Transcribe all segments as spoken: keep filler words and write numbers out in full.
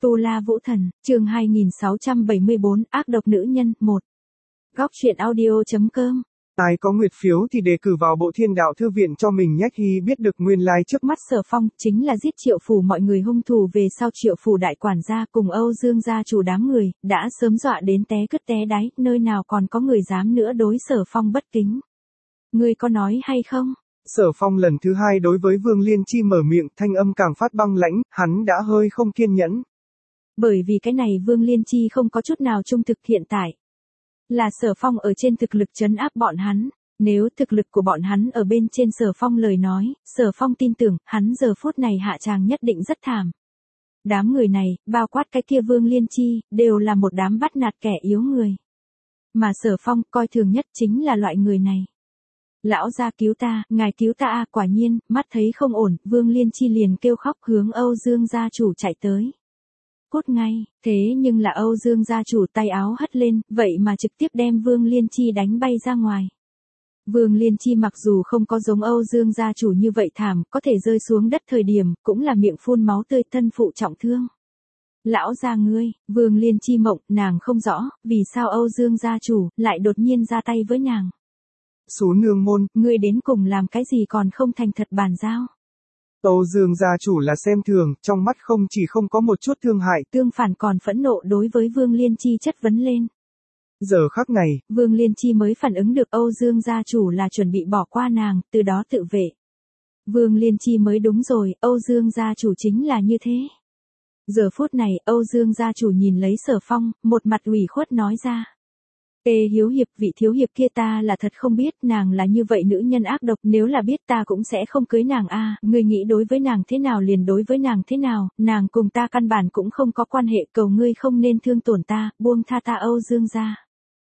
Tu La Vũ Thần, chương hai nghìn sáu trăm bảy mươi bốn, ác độc nữ nhân, một. Góc truyện audio chấm com. Ai có nguyệt phiếu thì đề cử vào bộ Thiên Đạo Thư Viện cho mình nhé. Khi biết được nguyên lai trước Mắt Sở Phong chính là giết Triệu Phủ mọi người hung thủ về sau Triệu Phủ đại quản gia cùng Âu Dương gia chủ đám người, đã sớm dọa đến té cứt té đáy, nơi nào còn có người dám nữa đối Sở Phong bất kính. Ngươi có nói hay không? Sở Phong lần thứ hai đối với Vương Liên Chi mở miệng, thanh âm càng phát băng lãnh, hắn đã hơi không kiên nhẫn. Bởi vì cái này Vương Liên Chi không có chút nào trung thực hiện tại. Là Sở Phong ở trên thực lực trấn áp bọn hắn, nếu thực lực của bọn hắn ở bên trên Sở Phong lời nói, Sở Phong tin tưởng, hắn giờ phút này hạ tràng nhất định rất thảm. Đám người này, bao quát cái kia Vương Liên Chi, đều là một đám bắt nạt kẻ yếu người. Mà Sở Phong coi thường nhất chính là loại người này. Lão gia cứu ta, ngài cứu ta a, quả nhiên, mắt thấy không ổn, Vương Liên Chi liền kêu khóc hướng Âu Dương gia chủ chạy tới. Cút ngay, thế nhưng là Âu Dương gia chủ tay áo hất lên, vậy mà trực tiếp đem Vương Liên Chi đánh bay ra ngoài. Vương Liên Chi mặc dù không có giống Âu Dương gia chủ như vậy thảm, có thể rơi xuống đất thời điểm, cũng là miệng phun máu tươi, thân phụ trọng thương. Lão gia ngươi, Vương Liên Chi mộng, nàng không rõ, vì sao Âu Dương gia chủ lại đột nhiên ra tay với nàng. Số nương môn, ngươi đến cùng làm cái gì còn không thành thật bàn giao. Âu Dương gia chủ là xem thường, trong mắt không chỉ không có một chút thương hại, tương phản còn phẫn nộ đối với Vương Liên Chi chất vấn lên. Giờ khắc này, Vương Liên Chi mới phản ứng được Âu Dương gia chủ là chuẩn bị bỏ qua nàng, từ đó tự vệ. Vương Liên Chi mới đúng rồi, Âu Dương gia chủ chính là như thế. Giờ phút này, Âu Dương gia chủ nhìn lấy Sở Phong, một mặt ủy khuất nói ra. Ê Hiếu Hiệp, vị thiếu hiệp kia ta là thật không biết, nàng là như vậy nữ nhân ác độc, nếu là biết ta cũng sẽ không cưới nàng a, à, ngươi nghĩ đối với nàng thế nào liền đối với nàng thế nào, nàng cùng ta căn bản cũng không có quan hệ, cầu ngươi không nên thương tổn ta, buông tha ta Âu Dương gia.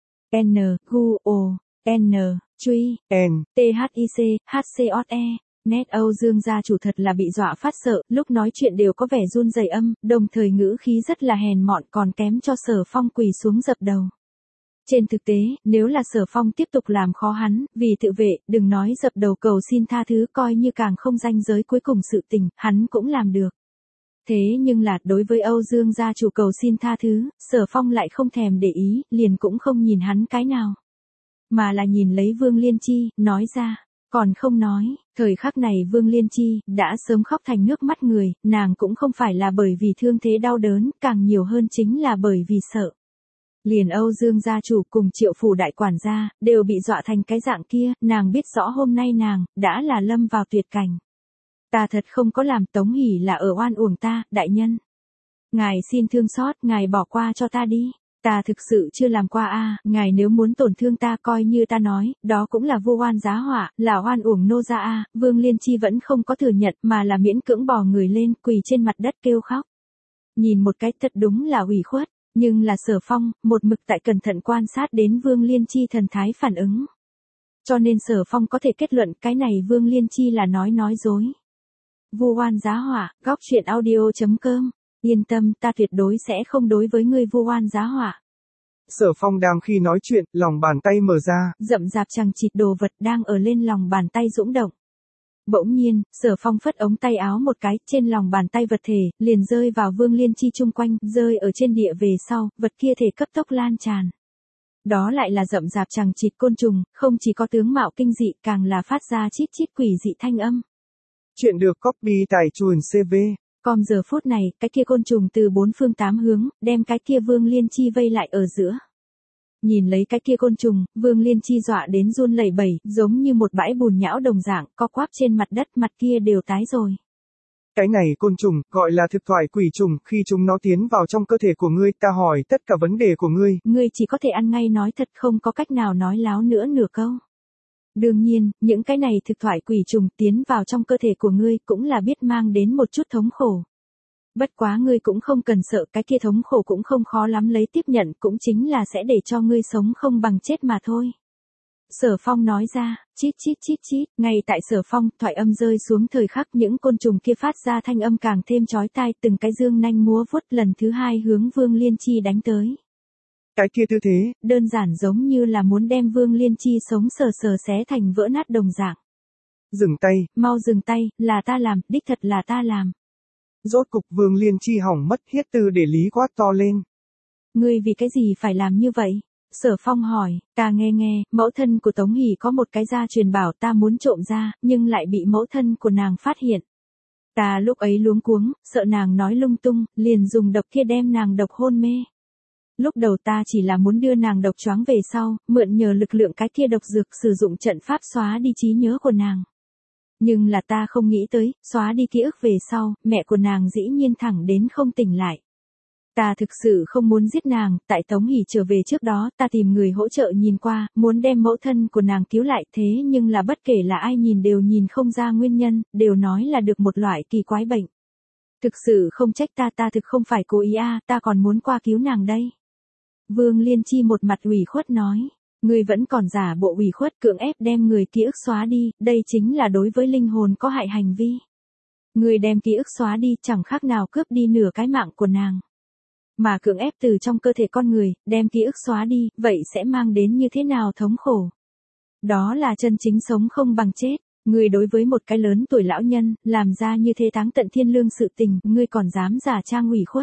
N, Gu, O, N, Truy, N, T H I C, H C O E. Nét Âu Dương gia chủ thật là bị dọa phát sợ, lúc nói chuyện đều có vẻ run rẩy âm, đồng thời ngữ khí rất là hèn mọn, còn kém cho Sở Phong quỳ xuống dập đầu. Trên thực tế, nếu là Sở Phong tiếp tục làm khó hắn, vì tự vệ, đừng nói dập đầu cầu xin tha thứ, coi như càng không ranh giới cuối cùng sự tình, hắn cũng làm được. Thế nhưng là, đối với Âu Dương gia chủ cầu xin tha thứ, Sở Phong lại không thèm để ý, liền cũng không nhìn hắn cái nào. Mà là nhìn lấy Vương Liên Chi, nói ra, còn không nói, thời khắc này Vương Liên Chi, đã sớm khóc thành nước mắt người, nàng cũng không phải là bởi vì thương thế đau đớn, càng nhiều hơn chính là bởi vì sợ. Liền Âu Dương gia chủ cùng Triệu Phủ đại quản gia, đều bị dọa thành cái dạng kia, nàng biết rõ hôm nay nàng, đã là lâm vào tuyệt cảnh. Ta thật không có làm, Tống Hỷ là ở oan uổng ta, đại nhân. Ngài xin thương xót, ngài bỏ qua cho ta đi. Ta thực sự chưa làm qua a, à, ngài nếu muốn tổn thương ta coi như ta nói, đó cũng là vô oan giá họa, là oan uổng nô gia a, à. Vương Liên Chi vẫn không có thừa nhận mà là miễn cưỡng bò người lên, quỳ trên mặt đất kêu khóc. Nhìn một cái thật đúng là ủy khuất. Nhưng là Sở Phong, một mực tại cẩn thận quan sát đến Vương Liên Chi thần thái phản ứng. Cho nên Sở Phong có thể kết luận cái này Vương Liên Chi là nói nói dối. Vu oan giá họa, góc truyện audio chấm com. Yên tâm, ta tuyệt đối sẽ không đối với ngươi vu oan giá họa. Sở Phong đang khi nói chuyện, lòng bàn tay mở ra. Rậm rạp chằng chịt đồ vật đang ở lên lòng bàn tay dũng động. Bỗng nhiên, Sở Phong phất ống tay áo một cái, trên lòng bàn tay vật thể, liền rơi vào Vương Liên Chi chung quanh, rơi ở trên địa về sau, vật kia thể cấp tốc lan tràn. Đó lại là rậm rạp chằng chịt côn trùng, không chỉ có tướng mạo kinh dị, càng là phát ra chít chít quỷ dị thanh âm. Chuyện được copy tại chuồn xê vê. Còn giờ phút này, cái kia côn trùng từ bốn phương tám hướng, đem cái kia Vương Liên Chi vây lại ở giữa. Nhìn lấy cái kia côn trùng, Vương Liên Chi dọa đến run lẩy bẩy, giống như một bãi bùn nhão đồng dạng, co quắp trên mặt đất, mặt kia đều tái rồi. Cái này côn trùng, gọi là thực thoại quỷ trùng, khi chúng nó tiến vào trong cơ thể của ngươi, ta hỏi tất cả vấn đề của ngươi. Ngươi chỉ có thể ăn ngay nói thật, không có cách nào nói láo nữa nửa câu. Đương nhiên, những cái này thực thoại quỷ trùng tiến vào trong cơ thể của ngươi cũng là biết mang đến một chút thống khổ. Bất quá ngươi cũng không cần sợ, cái kia thống khổ cũng không khó lắm lấy tiếp nhận, cũng chính là sẽ để cho ngươi sống không bằng chết mà thôi. Sở Phong nói ra, chít chít chít chít, ngay tại Sở Phong, thoại âm rơi xuống thời khắc những côn trùng kia phát ra thanh âm càng thêm chói tai, từng cái dương nanh múa vuốt lần thứ hai hướng Vương Liên Chi đánh tới. Cái kia tư thế, đơn giản giống như là muốn đem Vương Liên Chi sống sờ sờ xé thành vỡ nát đồng dạng. Dừng tay, mau dừng tay, là ta làm, đích thật là ta làm. Rốt cục Vương Liên Chi hỏng mất hiết tư để lý quát to lên. Ngươi vì cái gì phải làm như vậy? Sở Phong hỏi, ta nghe nghe, mẫu thân của Tống Hỷ có một cái gia truyền bảo ta muốn trộm ra, nhưng lại bị mẫu thân của nàng phát hiện. Ta lúc ấy luống cuống, sợ nàng nói lung tung, liền dùng độc kia đem nàng độc hôn mê. Lúc đầu ta chỉ là muốn đưa nàng độc choáng về sau, mượn nhờ lực lượng cái kia độc dược sử dụng trận pháp xóa đi trí nhớ của nàng. Nhưng là ta không nghĩ tới, xóa đi ký ức về sau, mẹ của nàng dĩ nhiên thẳng đến không tỉnh lại. Ta thực sự không muốn giết nàng, tại Tống Hỷ trở về trước đó, ta tìm người hỗ trợ nhìn qua, muốn đem mẫu thân của nàng cứu lại, thế nhưng là bất kể là ai nhìn đều nhìn không ra nguyên nhân, đều nói là được một loại kỳ quái bệnh. Thực sự không trách ta, ta thực không phải cố ý a, à, ta còn muốn qua cứu nàng đây. Vương Liên Chi một mặt ủy khuất nói, ngươi vẫn còn giả bộ ủy khuất cưỡng ép đem người ký ức xóa đi, đây chính là đối với linh hồn có hại hành vi. Ngươi đem ký ức xóa đi chẳng khác nào cướp đi nửa cái mạng của nàng. Mà cưỡng ép từ trong cơ thể con người, đem ký ức xóa đi, vậy sẽ mang đến như thế nào thống khổ? Đó là chân chính sống không bằng chết. Ngươi đối với một cái lớn tuổi lão nhân, làm ra như thế táng tận thiên lương sự tình, ngươi còn dám giả trang ủy khuất.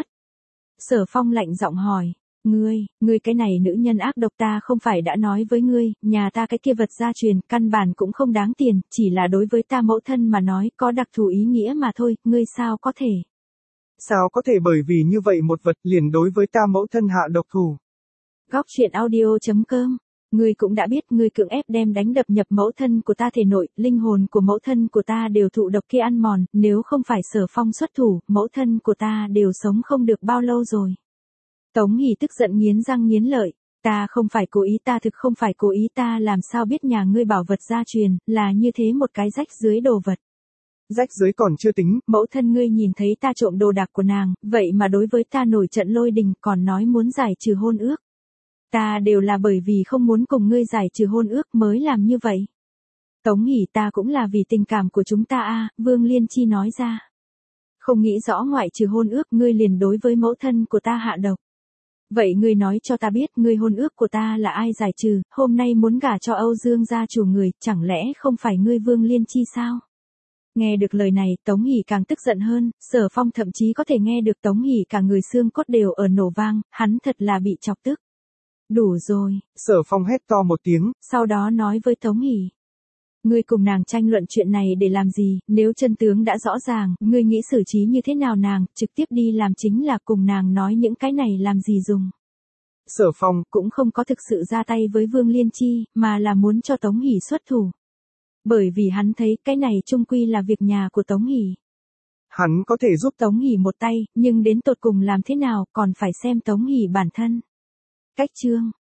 Sở Phong lạnh giọng hỏi, ngươi, ngươi cái này nữ nhân ác độc, ta không phải đã nói với ngươi, nhà ta cái kia vật gia truyền, căn bản cũng không đáng tiền, chỉ là đối với ta mẫu thân mà nói, có đặc thù ý nghĩa mà thôi, ngươi sao có thể? Sao có thể bởi vì như vậy một vật liền đối với ta mẫu thân hạ độc thủ? Góc truyện audio chấm com. Ngươi cũng đã biết, ngươi cưỡng ép đem đánh đập nhập mẫu thân của ta thể nội, linh hồn của mẫu thân của ta đều thụ độc kia ăn mòn, nếu không phải Sở Phong xuất thủ, mẫu thân của ta đều sống không được bao lâu rồi. Tống Hỷ tức giận nghiến răng nghiến lợi, ta không phải cố ý, ta thực không phải cố ý, ta làm sao biết nhà ngươi bảo vật gia truyền, là như thế một cái rách dưới đồ vật. Rách dưới còn chưa tính, mẫu thân ngươi nhìn thấy ta trộm đồ đạc của nàng, vậy mà đối với ta nổi trận lôi đình, còn nói muốn giải trừ hôn ước. Ta đều là bởi vì không muốn cùng ngươi giải trừ hôn ước mới làm như vậy. Tống Hỷ, ta cũng là vì tình cảm của chúng ta a, Vương Liên Chi nói ra. Không nghĩ rõ ngoại trừ hôn ước, ngươi liền đối với mẫu thân của ta hạ độc. Vậy ngươi nói cho ta biết, ngươi hôn ước của ta là ai giải trừ, hôm nay muốn gả cho Âu Dương gia chủ người, chẳng lẽ không phải ngươi Vương Liên Chi sao? Nghe được lời này, Tống Hỷ càng tức giận hơn, Sở Phong thậm chí có thể nghe được Tống Hỷ cả người xương cốt đều ở nổ vang, hắn thật là bị chọc tức. Đủ rồi. Sở Phong hét to một tiếng, sau đó nói với Tống Hỷ. Ngươi cùng nàng tranh luận chuyện này để làm gì, nếu chân tướng đã rõ ràng, ngươi nghĩ xử trí như thế nào nàng, trực tiếp đi làm chính là cùng nàng nói những cái này làm gì dùng. Sở Phong cũng không có thực sự ra tay với Vương Liên Chi, mà là muốn cho Tống Hỷ xuất thủ. Bởi vì hắn thấy cái này chung quy là việc nhà của Tống Hỷ. Hắn có thể giúp Tống Hỷ một tay, nhưng đến tột cùng làm thế nào còn phải xem Tống Hỷ bản thân. Cách chương